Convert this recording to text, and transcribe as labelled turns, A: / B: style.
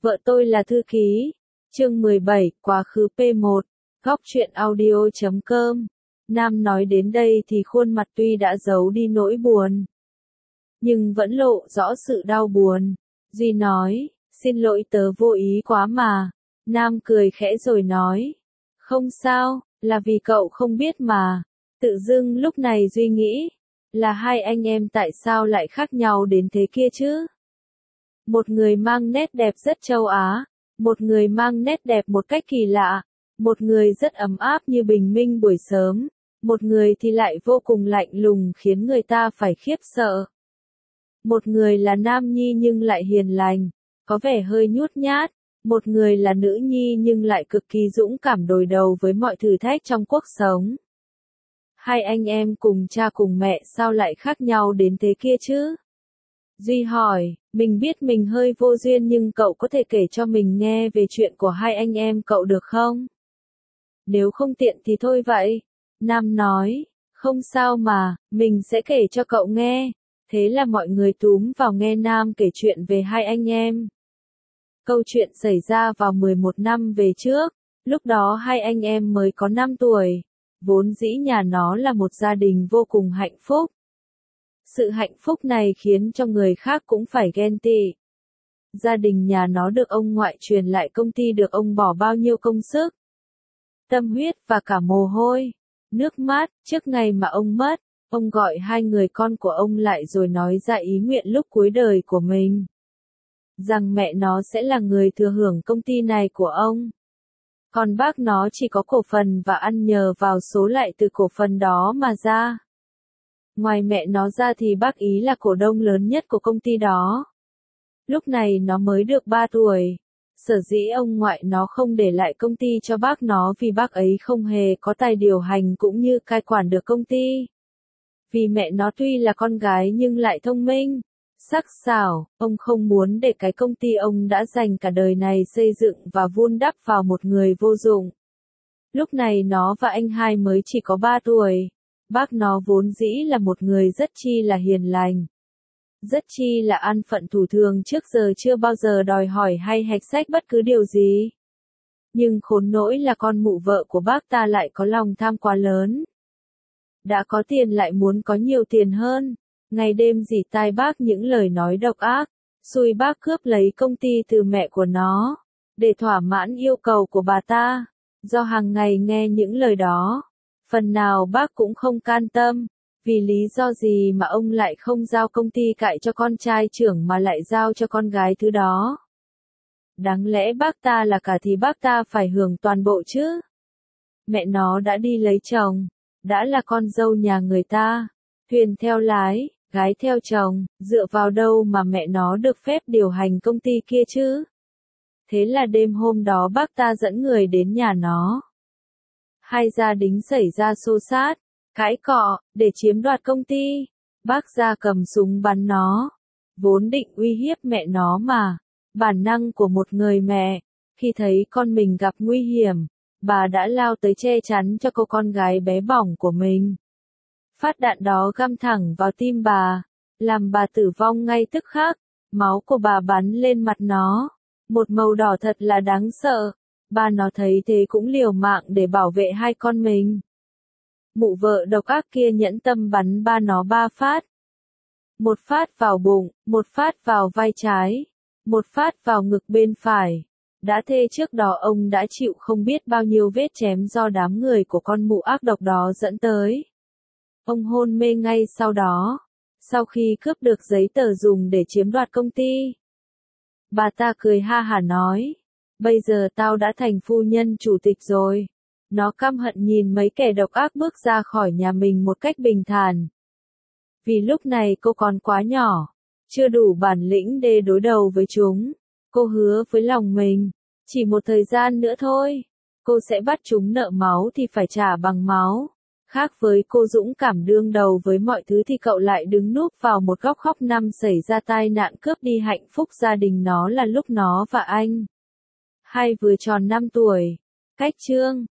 A: Vợ tôi là thư ký. Chương 17, quá khứ P1, góc truyện audio.com. Nam nói đến đây thì khuôn mặt tuy đã giấu đi nỗi buồn, nhưng vẫn lộ rõ sự đau buồn. Duy nói, xin lỗi tớ vô ý quá mà. Nam cười khẽ rồi nói, không sao, là vì cậu không biết mà. Tự dưng lúc này Duy nghĩ, là hai anh em tại sao lại khác nhau đến thế kia chứ? Một người mang nét đẹp rất châu Á, một người mang nét đẹp một cách kỳ lạ, một người rất ấm áp như bình minh buổi sớm, một người thì lại vô cùng lạnh lùng khiến người ta phải khiếp sợ. Một người là nam nhi nhưng lại hiền lành, có vẻ hơi nhút nhát, một người là nữ nhi nhưng lại cực kỳ dũng cảm đối đầu với mọi thử thách trong cuộc sống. Hai anh em cùng cha cùng mẹ sao lại khác nhau đến thế kia chứ? Duy hỏi, mình biết mình hơi vô duyên nhưng cậu có thể kể cho mình nghe về chuyện của hai anh em cậu được không? Nếu không tiện thì thôi vậy. Nam nói, không sao mà, mình sẽ kể cho cậu nghe. Thế là mọi người túm vào nghe Nam kể chuyện về hai anh em. Câu chuyện xảy ra vào 11 năm về trước, lúc đó hai anh em mới có 5 tuổi. Vốn dĩ nhà nó là một gia đình vô cùng hạnh phúc. Sự hạnh phúc này khiến cho người khác cũng phải ghen tị. Gia đình nhà nó được ông ngoại truyền lại công ty được ông bỏ bao nhiêu công sức, tâm huyết và cả mồ hôi, nước mắt. Trước ngày mà ông mất, ông gọi hai người con của ông lại rồi nói ra ý nguyện lúc cuối đời của mình. Rằng mẹ nó sẽ là người thừa hưởng công ty này của ông. Còn bác nó chỉ có cổ phần và ăn nhờ vào số lại từ cổ phần đó mà ra. Ngoài mẹ nó ra thì bác ý là cổ đông lớn nhất của công ty đó. Lúc này nó mới được 3 tuổi. Sở dĩ ông ngoại nó không để lại công ty cho bác nó vì bác ấy không hề có tài điều hành cũng như cai quản được công ty. Vì mẹ nó tuy là con gái nhưng lại thông minh, sắc sảo, ông không muốn để cái công ty ông đã dành cả đời này xây dựng và vun đắp vào một người vô dụng. Lúc này nó và anh hai mới chỉ có 3 tuổi. Bác nó vốn dĩ là một người rất chi là hiền lành, rất chi là an phận thủ thường, trước giờ chưa bao giờ đòi hỏi hay hạch sách bất cứ điều gì. Nhưng khốn nỗi là con mụ vợ của bác ta lại có lòng tham quá lớn. Đã có tiền lại muốn có nhiều tiền hơn, ngày đêm rỉ tai bác những lời nói độc ác, xui bác cướp lấy công ty từ mẹ của nó, để thỏa mãn yêu cầu của bà ta. Do hàng ngày nghe những lời đó, phần nào bác cũng không can tâm, vì lý do gì mà ông lại không giao công ty cại cho con trai trưởng mà lại giao cho con gái thứ đó. Đáng lẽ bác ta là cả thì bác ta phải hưởng toàn bộ chứ. Mẹ nó đã đi lấy chồng, đã là con dâu nhà người ta, thuyền theo lái, gái theo chồng, dựa vào đâu mà mẹ nó được phép điều hành công ty kia chứ? Thế là đêm hôm đó bác ta dẫn người đến nhà nó. Hai gia đình xảy ra xô xát, cãi cọ, để chiếm đoạt công ty. Bác ra cầm súng bắn nó. Vốn định uy hiếp mẹ nó mà. Bản năng của một người mẹ, khi thấy con mình gặp nguy hiểm, bà đã lao tới che chắn cho cô con gái bé bỏng của mình. Phát đạn đó găm thẳng vào tim bà, làm bà tử vong ngay tức khắc. Máu của bà bắn lên mặt nó, một màu đỏ thật là đáng sợ. Bà nó thấy thế cũng liều mạng để bảo vệ hai con mình. Mụ vợ độc ác kia nhẫn tâm bắn ba nó 3 phát. Một phát vào bụng, một phát vào vai trái, một phát vào ngực bên phải. Đã thế trước đó ông đã chịu không biết bao nhiêu vết chém do đám người của con mụ ác độc đó dẫn tới. Ông hôn mê ngay sau đó, sau khi cướp được giấy tờ dùng để chiếm đoạt công ty. Bà ta cười ha hả nói, bây giờ tao đã thành phu nhân chủ tịch rồi. Nó căm hận nhìn mấy kẻ độc ác bước ra khỏi nhà mình một cách bình thản. Vì lúc này cô còn quá nhỏ, chưa đủ bản lĩnh để đối đầu với chúng. Cô hứa với lòng mình, chỉ một thời gian nữa thôi, cô sẽ bắt chúng nợ máu thì phải trả bằng máu. Khác với cô dũng cảm đương đầu với mọi thứ thì cậu lại đứng núp vào một góc khóc năm xảy ra tai nạn cướp đi hạnh phúc gia đình nó là lúc nó và anh hai vừa tròn 5 tuổi. Cách chương